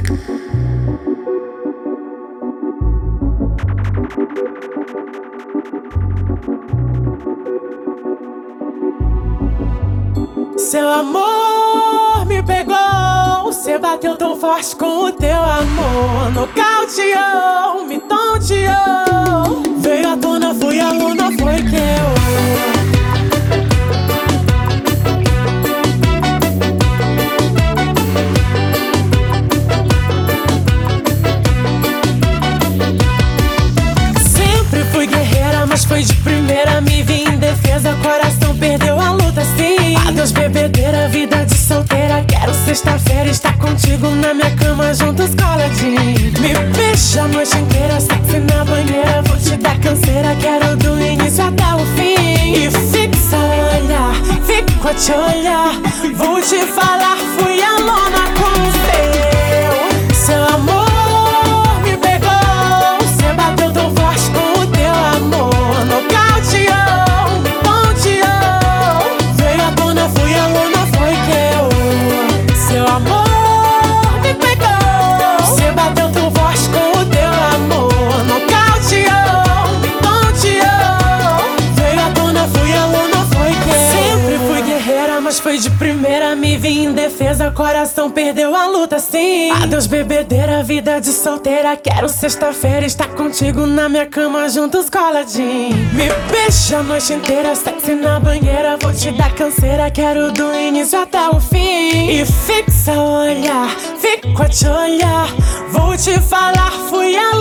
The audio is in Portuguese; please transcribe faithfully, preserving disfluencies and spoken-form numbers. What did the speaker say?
Seu amor me pegou, cê bateu tão forte com o teu amor. Nocauteou, me tonteou. Veio à tona, fui a luna, foi que eu. Sempre fui guerreira, mas foi de primeira. Me vi em defesa, coração perdeu a luta sim. Adeus bebedeira, vida de solteira. Quero sexta-feira estar contigo na minha cama juntos coladinho. Me beija a noite inteira, sexy na banheira. Vou te dar canseira, quero do início até o fim. E fixa o olhar, fico a te olhar. Vou te falar, fui a lona com o seu. Seu amor me pegou, cê bateu tão forte com o teu amor. Nocauteou, me ponteou. Veio à tona, fui a luna, foi que eu. Seu amor me pegou, cê bateu tão forte com o teu amor. Nocauteou, me ponteou. Veio à tona, fui a luna, foi que eu. Sempre fui guerreira, mas foi de primeira. Me vi em defesa, coração perdeu a luta sim. Adeus bebedeira, vida de solteira. Quero sexta-feira estar contigo na minha cama juntos coladinho. Me beija a noite inteira, sexy na banheira. Vou te dar canseira, quero do início até o fim. E fixa o olhar, fico a te olhar. Vou te falar, fui a